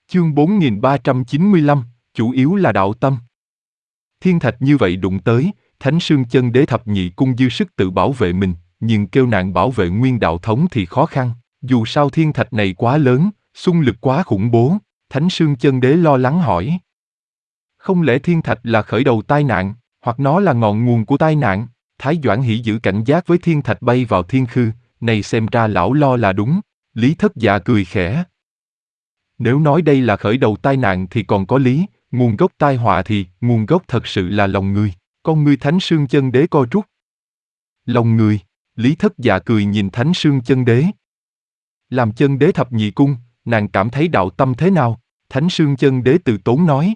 Chương 4395, chủ yếu là đạo tâm. Thiên thạch như vậy đụng tới, Thánh Sương Chân Đế thập nhị cung dư sức tự bảo vệ mình, nhưng kêu nàng bảo vệ nguyên đạo thống thì khó khăn. Dù sao thiên thạch này quá lớn, xung lực quá khủng bố. Thánh Sương Chân Đế lo lắng hỏi. Không lẽ thiên thạch là khởi đầu tai nạn, hoặc nó là ngọn nguồn của tai nạn? Thái Doãn Hỷ giữ cảnh giác với thiên thạch bay vào thiên khư, này xem ra lão lo là đúng. Lý Thất Dạ cười khẽ. Nếu nói đây là khởi đầu tai nạn thì còn có lý, nguồn gốc tai họa thì nguồn gốc thật sự là lòng người. Con ngươi Thánh Sương Chân Đế co rút. Lòng người? Lý Thất Dạ cười nhìn Thánh Sương Chân Đế. Làm chân đế thập nhị cung, nàng cảm thấy đạo tâm thế nào? Thánh Sương Chân Đế từ tốn nói.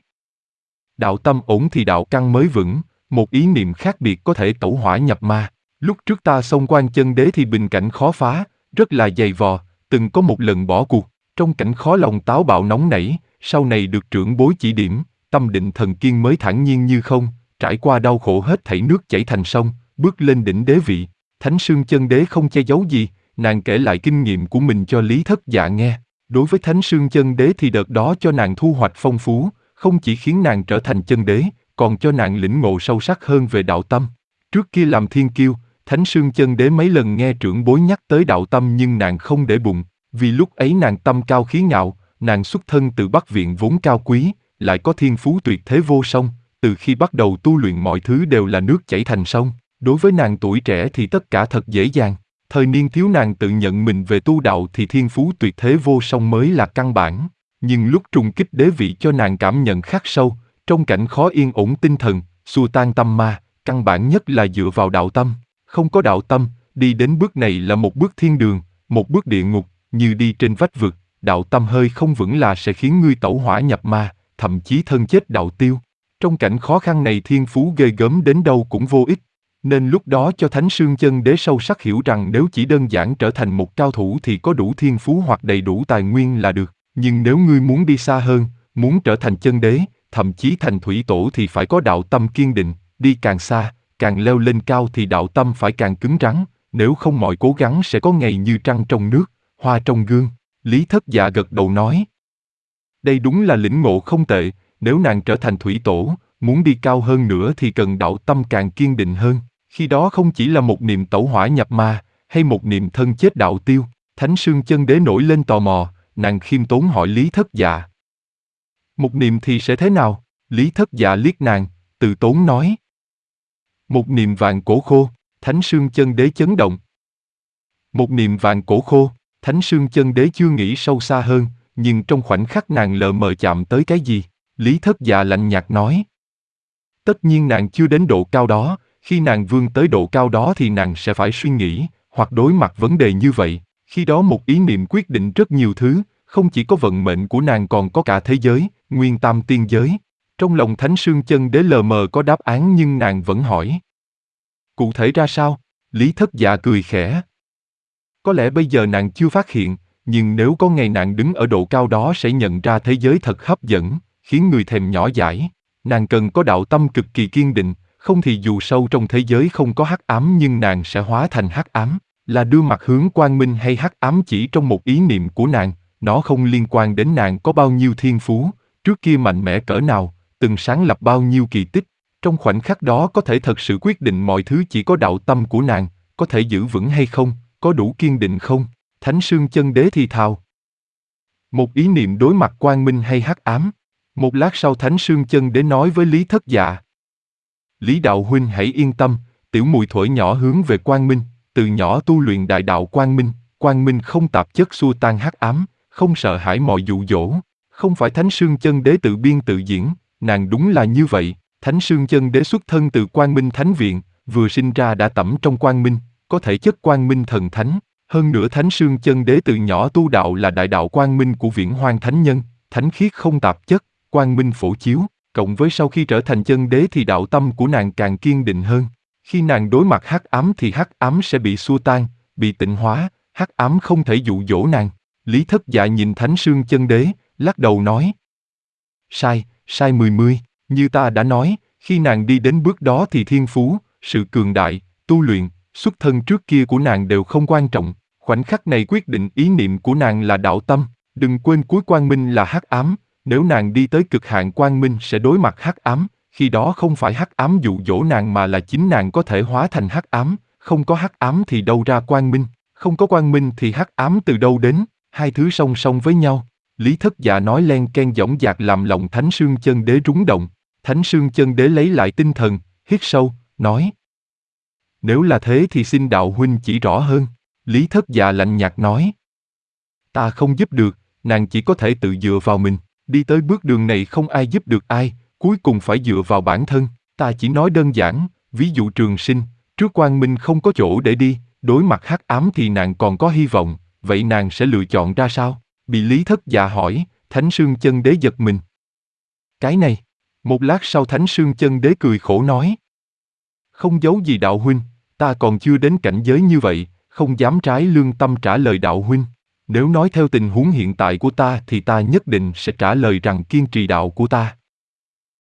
Đạo tâm ổn thì đạo căn mới vững, một ý niệm khác biệt có thể tẩu hỏa nhập ma. Lúc trước ta xông quan chân đế thì bình cảnh khó phá, rất là dày vò, từng có một lần bỏ cuộc. Trong cảnh khó lòng táo bạo nóng nảy, sau này được trưởng bối chỉ điểm, tâm định thần kiên mới thản nhiên như không, trải qua đau khổ hết thảy nước chảy thành sông, bước lên đỉnh đế vị. Thánh Sương Chân Đế không che giấu gì, nàng kể lại kinh nghiệm của mình cho Lý Thất Dạ nghe. Đối với Thánh Sương Chân Đế thì đợt đó cho nàng thu hoạch phong phú, không chỉ khiến nàng trở thành chân đế, còn cho nàng lĩnh ngộ sâu sắc hơn về đạo tâm. Trước kia làm thiên kiêu, Thánh Sương Chân Đế mấy lần nghe trưởng bối nhắc tới đạo tâm nhưng nàng không để bụng. Vì lúc ấy nàng tâm cao khí ngạo, nàng xuất thân từ Bắc Viện vốn cao quý, lại có thiên phú tuyệt thế vô song, từ khi bắt đầu tu luyện mọi thứ đều là nước chảy thành sông. Đối với nàng tuổi trẻ thì tất cả thật dễ dàng. Thời niên thiếu nàng tự nhận mình về tu đạo thì thiên phú tuyệt thế vô song mới là căn bản. Nhưng lúc trùng kích đế vị cho nàng cảm nhận khắc sâu, trong cảnh khó yên ổn tinh thần, xua tan tâm ma, căn bản nhất là dựa vào đạo tâm. Không có đạo tâm, đi đến bước này là một bước thiên đường, một bước địa ngục. Như đi trên vách vực, đạo tâm hơi không vững là sẽ khiến ngươi tẩu hỏa nhập ma, thậm chí thân chết đạo tiêu. Trong cảnh khó khăn này thiên phú ghê gớm đến đâu cũng vô ích. Nên lúc đó cho Thánh Sương Chân Đế sâu sắc hiểu rằng nếu chỉ đơn giản trở thành một cao thủ thì có đủ thiên phú hoặc đầy đủ tài nguyên là được. Nhưng nếu ngươi muốn đi xa hơn, muốn trở thành chân đế, thậm chí thành thủy tổ thì phải có đạo tâm kiên định, đi càng xa, càng leo lên cao thì đạo tâm phải càng cứng rắn, nếu không mọi cố gắng sẽ có ngày như trăng trong nước, hoa trong gương. Lý Thất Dạ gật đầu nói. Đây đúng là lĩnh ngộ không tệ, nếu nàng trở thành thủy tổ, muốn đi cao hơn nữa thì cần đạo tâm càng kiên định hơn. Khi đó không chỉ là một niệm tẩu hỏa nhập ma, hay một niệm thân chết đạo tiêu. Thánh Sương Chân Đế nổi lên tò mò, nàng khiêm tốn hỏi Lý Thất Dạ. Một niệm thì sẽ thế nào? Lý Thất Dạ liếc nàng, từ tốn nói. Một niệm vạn cổ khô. Thánh Sương Chân Đế chấn động. Một niệm vạn cổ khô. Thánh Sương Chân Đế chưa nghĩ sâu xa hơn, nhưng trong khoảnh khắc nàng lờ mờ chạm tới cái gì? Lý Thất Dạ lạnh nhạt nói. Tất nhiên nàng chưa đến độ cao đó, khi nàng vươn tới độ cao đó thì nàng sẽ phải suy nghĩ, hoặc đối mặt vấn đề như vậy. Khi đó một ý niệm quyết định rất nhiều thứ, không chỉ có vận mệnh của nàng còn có cả thế giới, nguyên tam tiên giới. Trong lòng Thánh Sương Chân Đế lờ mờ có đáp án nhưng nàng vẫn hỏi. Cụ thể ra sao? Lý Thất Dạ cười khẽ. Có lẽ bây giờ nàng chưa phát hiện, nhưng nếu có ngày nàng đứng ở độ cao đó sẽ nhận ra thế giới thật hấp dẫn, khiến người thèm nhỏ dãi. Nàng cần có đạo tâm cực kỳ kiên định, không thì dù sâu trong thế giới không có hắc ám nhưng nàng sẽ hóa thành hắc ám, là đưa mặt hướng quang minh hay hắc ám chỉ trong một ý niệm của nàng, nó không liên quan đến nàng có bao nhiêu thiên phú, trước kia mạnh mẽ cỡ nào, từng sáng lập bao nhiêu kỳ tích. Trong khoảnh khắc đó có thể thật sự quyết định mọi thứ chỉ có đạo tâm của nàng, có thể giữ vững hay không, có đủ kiên định không? Thánh Sương Chân Đế thì thào. Một ý niệm đối mặt quang minh hay hắc ám. Một lát sau Thánh Sương Chân Đế nói với Lý Thất Dạ. Lý đạo huynh hãy yên tâm, tiểu muội thổi nhỏ hướng về quang minh, từ nhỏ tu luyện đại đạo quang minh không tạp chất xua tan hắc ám, không sợ hãi mọi dụ dỗ. Không phải Thánh Sương Chân Đế tự biên tự diễn, nàng đúng là như vậy. Thánh Sương Chân Đế xuất thân từ Quang Minh Thánh Viện, vừa sinh ra đã tẩm trong quang minh, có thể chất quang minh thần thánh. Hơn nữa Thánh Sương Chân Đế từ nhỏ tu đạo là đại đạo quang minh của Viễn Hoang Thánh Nhân, thánh khiết không tạp chất, quang minh phổ chiếu. Cộng với sau khi trở thành chân đế thì đạo tâm của nàng càng kiên định hơn. Khi nàng đối mặt hắc ám thì hắc ám sẽ bị xua tan, bị tịnh hóa, hắc ám không thể dụ dỗ nàng. Lý Thất Dạ nhìn Thánh Sương Chân Đế, lắc đầu nói. Sai mười, như ta đã nói, khi nàng đi đến bước đó thì thiên phú, sự cường đại, tu luyện, xuất thân trước kia của nàng đều không quan trọng. Khoảnh khắc này quyết định ý niệm của nàng là đạo tâm. Đừng quên cuối quang minh là hắc ám, nếu nàng đi tới cực hạn quang minh sẽ đối mặt hắc ám, khi đó không phải hắc ám dụ dỗ nàng mà là chính nàng có thể hóa thành hắc ám, không có hắc ám thì đâu ra quang minh, không có quang minh thì hắc ám từ đâu đến, hai thứ song song với nhau. Lý Thất Dạ nói len ken dõng dạc làm lòng Thánh Sương Chân Đế rúng động. Thánh Sương Chân Đế lấy lại tinh thần, hít sâu, nói: Nếu là thế thì xin đạo huynh chỉ rõ hơn. Lý Thất Dạ lạnh nhạt nói: Ta không giúp được, nàng chỉ có thể tự dựa vào mình, đi tới bước đường này không ai giúp được ai, cuối cùng phải dựa vào bản thân. Ta chỉ nói đơn giản, ví dụ trường sinh, trước quang minh không có chỗ để đi, đối mặt hắc ám thì nàng còn có hy vọng, vậy nàng sẽ lựa chọn ra sao? Bị Lý Thất Dạ hỏi, Thánh Sương Chân Đế giật mình. Cái này, một lát sau Thánh Sương Chân Đế cười khổ nói: Không giấu gì đạo huynh, ta còn chưa đến cảnh giới như vậy, không dám trái lương tâm trả lời đạo huynh. Nếu nói theo tình huống hiện tại của ta thì ta nhất định sẽ trả lời rằng kiên trì đạo của ta.